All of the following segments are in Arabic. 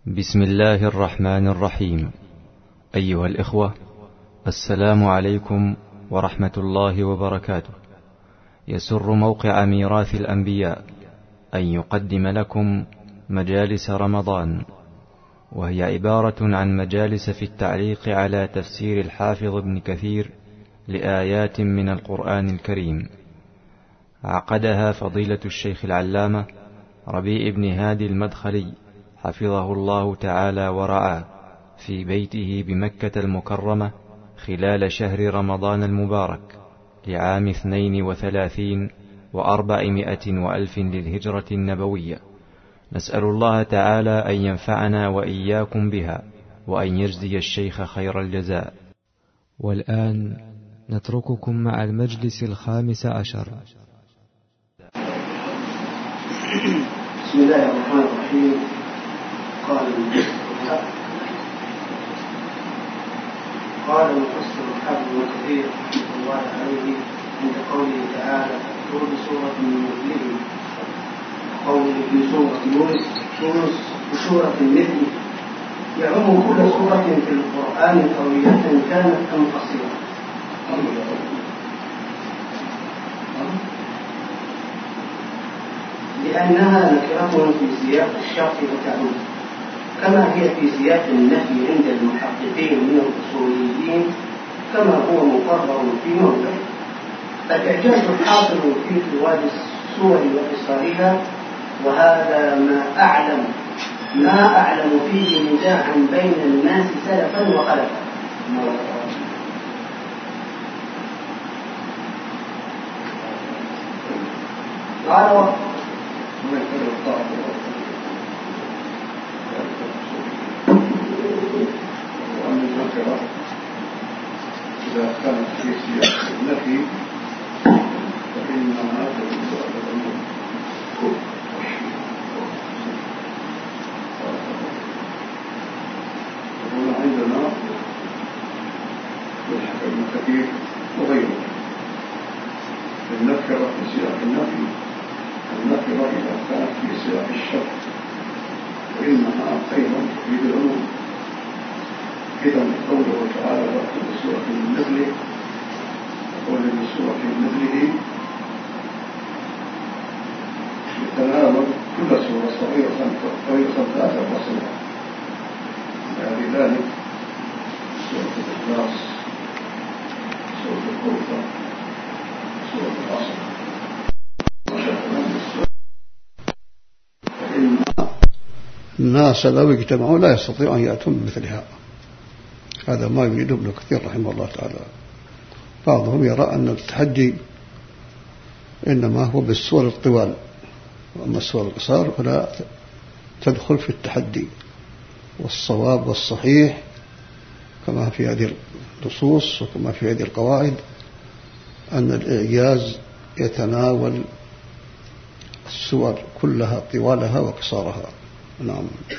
بسم الله الرحمن الرحيم. أيها الإخوة، السلام عليكم ورحمة الله وبركاته. يسر موقع ميراث الأنبياء أن يقدم لكم مجالس رمضان، وهي عبارة عن مجالس في التعليق على تفسير الحافظ ابن كثير لآيات من القرآن الكريم. عقدها فضيلة الشيخ العلامة ربيع بن هادي المدخلي حفظه الله تعالى ورعاه في بيته بمكة المكرمة خلال شهر رمضان المبارك لعام 32 و400 وألف للهجرة النبوية. نسأل الله تعالى أن ينفعنا وإياكم بها، وأن يجزي الشيخ خير الجزاء. والآن نترككم مع المجلس 15. بسم الله الرحمن الرحيم. قال المفسر الحافظ ابن كثير رحمه الله عليه عند قوله تعالى: فأتوا بسورة من مثله، قوله في سورة يونس بسورة مثله يعم كل سورة في القرآن طويلة كانت أم قصيرة، لأنها نكرة في سياق الشرط وتعم، كما هي في سياق النفي عند المحققين من الأصوليين، كما هو مقرر في موضع. الإعجاز حاصل في فوائد السور وإصرارها، وهذا ما أعلم فيه نزاعا بين الناس سلفا وخلفا. قال إذا كانت في سياق النفي فإنها تدل على العموم. وهنا عندنا يلحق ابن كثير وغيره النكرة في سياق النفي، النكرة إذا كانت في سياق الشرط فإنها أيضا تفيد العموم. إذا قوله تعالى: فأتوا بسورة من مثله، وقوله بسورة من مثله يتناول كل سورة صغيرة ذات بصيرة، لذلك سورة الإخلاص، سورة الكوثر، سورة العصر، فإن الناس لو اجتمعوا لا يستطيعون أن يأتون بمثلها. هذا ما يريده ابن كثير رحمه الله تعالى. بعضهم يرى أن التحدي إنما هو بالسور الطوال، وأما السور القصار فلا تدخل في التحدي. والصواب والصحيح كما في هذه النصوص وكما في هذه القواعد أن الإعجاز يتناول السور كلها طوالها وقصارها. نعم.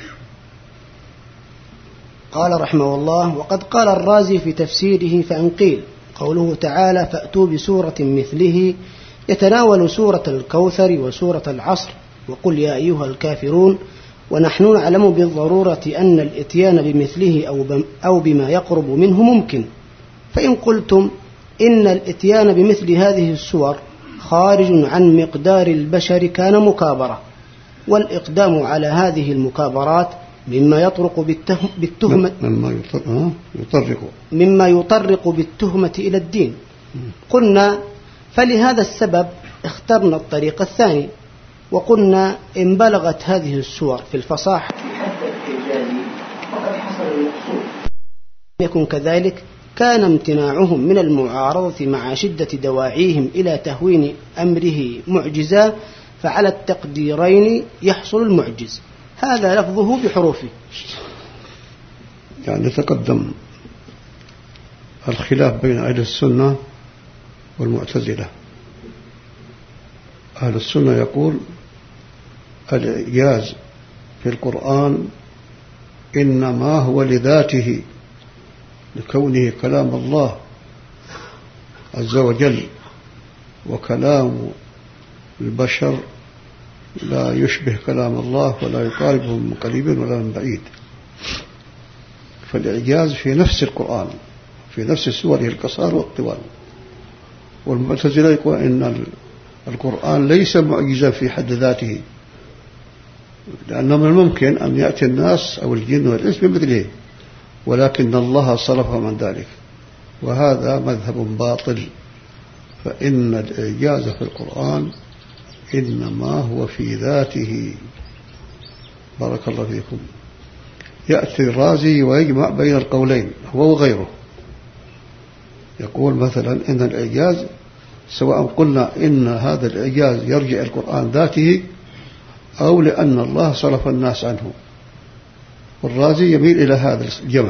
قال رحمه الله: وقد قال الرازي في تفسيره فإن قيل قوله تعالى: فأتوا بسورة مثله يتناول سورة الكوثر وسورة العصر وقل يا أيها الكافرون، ونحن نعلم بالضرورة أن الإتيان بمثله أو بما يقرب منه ممكن. فإن قلتم إن الإتيان بمثل هذه السور خارج عن مقدار البشر كان مكابرة، والإقدام على هذه المكابرات مما يطرق بالتهمة إلى الدين. قلنا فلهذا السبب اخترنا الطريق الثاني، وقلنا إن بلغت هذه السور في الفصاحة حتى الإعجاز فقد حصل المقصود. يكن كذلك كان امتناعهم من المعارضة مع شدة دواعيهم إلى تهوين أمره معجزا، فعلى التقديرين يحصل المعجز. هذا لفظه بحروفه. يعني تقدم الخلاف بين أهل السنة والمعتزلة. أهل السنة يقول الإعجاز في القرآن إنما هو لذاته، لكونه كلام الله عز وجل، وكلام البشر لا يشبه كلام الله ولا يقاربه من قريب ولا من بعيد. فالإعجاز في نفس القرآن، في نفس سوره القصار والطوال. والمعتزلة يقول إن القرآن ليس معجزا في حد ذاته، لأنه من الممكن أن يأتي الناس أو الجن والإنس بمثله، ولكن الله صرفهم عن ذلك، وهذا مذهب باطل. فإن الإعجاز في القرآن إنما هو في ذاته. بارك الله فيكم. يأتي الرازي ويجمع بين القولين هو وغيره، يقول مثلا إن الإعجاز سواء قلنا إن هذا الإعجاز يرجع القرآن ذاته أو لأن الله صرف الناس عنه، والرازي يميل إلى هذا الجمع.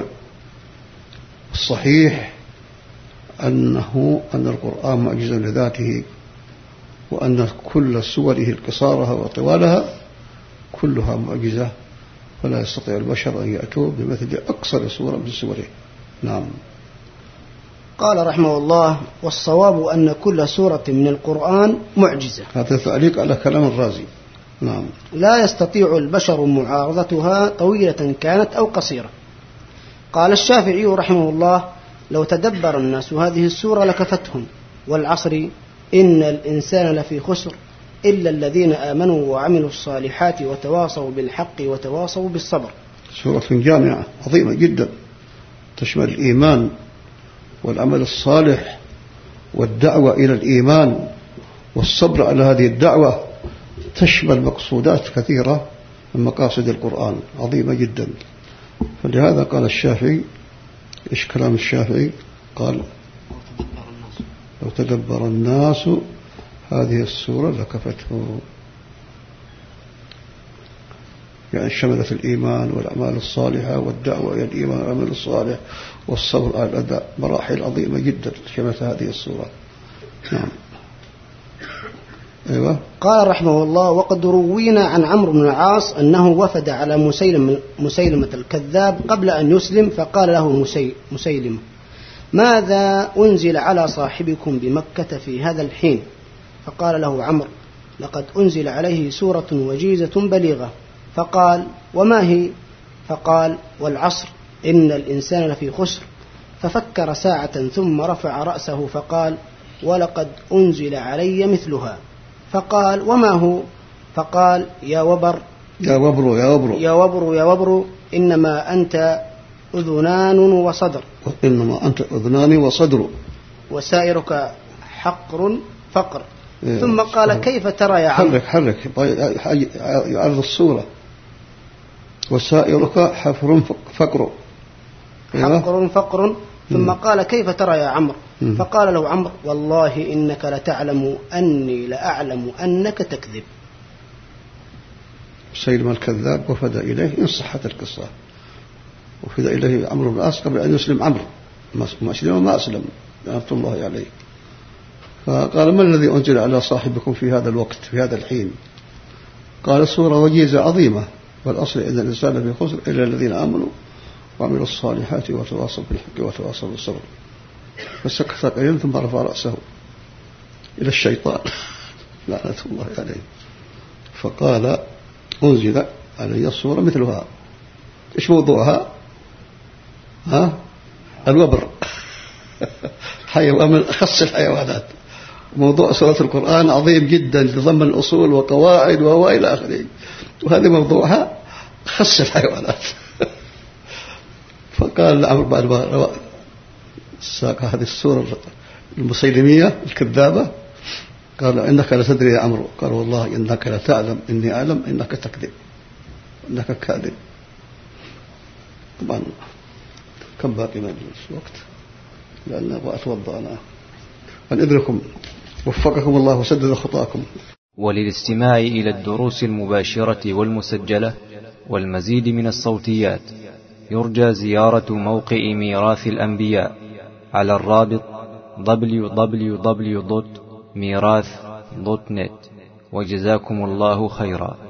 الصحيح أن القرآن معجز لذاته، وأن كل سوره قصارها وطوالها كلها معجزة، فلا يستطيع البشر أن يأتوا بمثل أقصر سورة من سوره. نعم. قال رحمه الله: والصواب أن كل سورة من القرآن معجزة. هذا تعليق على كلام الرازي. نعم. لا يستطيع البشر معارضتها طويلة كانت أو قصيرة. قال الشافعي رحمه الله: لو تدبر الناس هذه السورة لكفتهم. والعصر إن الإنسان لفي خسر إلا الذين آمنوا وعملوا الصالحات وتواصوا بالحق وتواصوا بالصبر. سورة جامعة عظيمة جدا، تشمل الإيمان والعمل الصالح والدعوة إلى الإيمان والصبر على هذه الدعوة، تشمل مقصودات كثيرة من مقاصد القرآن، عظيمة جدا. فلهذا قال الشافعي، إيش كلام الشافعي؟ قال: لو تدبر الناس هذه السورة لكفته، يعني شملت الإيمان والأعمال الصالحة والدعوة إلى الإيمان والعمل الصالح والصبر على الأداء، مراحل عظيمة جدا شملت هذه السورة. نعم. أيوة. قال رحمه الله: وقد روينا عن عمرو بن العاص أنه وفد على مسيلمة الكذاب قبل أن يسلم، فقال له مسيلمة: ماذا أنزل على صاحبكم بمكة في هذا الحين؟ فقال له عمرو: لقد أنزل عليه سورة وجيزة بليغة. فقال: وما هي؟ فقال: والعصر إن الإنسان لفي خسر. ففكر ساعة ثم رفع رأسه فقال: ولقد أنزل علي مثلها. فقال: وما هو؟ فقال: يا وبر يا وبر يا وبر يا وبر يا وبر إنما أنت أذنان وصدر، إنما أنت أذنان وصدر، وسائرك حقر فقر. ثم قال: كيف ترى يا عم؟ حرك يعرض الصورة. وسائرك حفر فقر، حقر فقر. ثم قال: كيف ترى يا عمرو؟ فقال له عمرو: والله إنك لتعلم أني لأعلم أنك تكذب. مسيلمة الكذاب وفد إليه إن صحت القصة، وفد إليه عمرو بن العاص قبل أن يسلم عمرو، ما أسلم لعنة الله عليه. فقال: ما الذي أنزل على صاحبكم في هذا الوقت في هذا الحين؟ قال: سورة وجيزة عظيمة، والأصل إن الإنسان في خسر إلا الذين آمنوا وعملوا الصالحات وتواصوا بالحق وتواصوا بالصبر. فسكت قليلا ثم رفع رأسه إلى الشيطان لعنة الله عليه، فقال: أنزل علي الصورة مثلها. إيش موضوعها؟ الوبر حيوان من أخص الحيوانات. موضوع سورة القرآن عظيم جدا، تضمن الأصول وقواعد وإلى آخره، وهذا موضوعها خص الحيوانات. فقال عمرو بعد ما ساق هذه السورة المسيلمية الكذابة، قال: إنك لا تدري يا عمرو. قال: والله إنك لا تعلم إني أعلم إنك تكذب، إنك كاذب. طبعا كم باقي من الوقت؟ لأن أبغى أتوضأ أنا. أدركم وفقكم الله وسدد خطاكم. وللاستماع إلى الدروس المباشرة والمسجلة والمزيد من الصوتيات يرجى زيارة موقع ميراث الأنبياء على الرابط www.mirath.net. وجزاكم الله خيرا.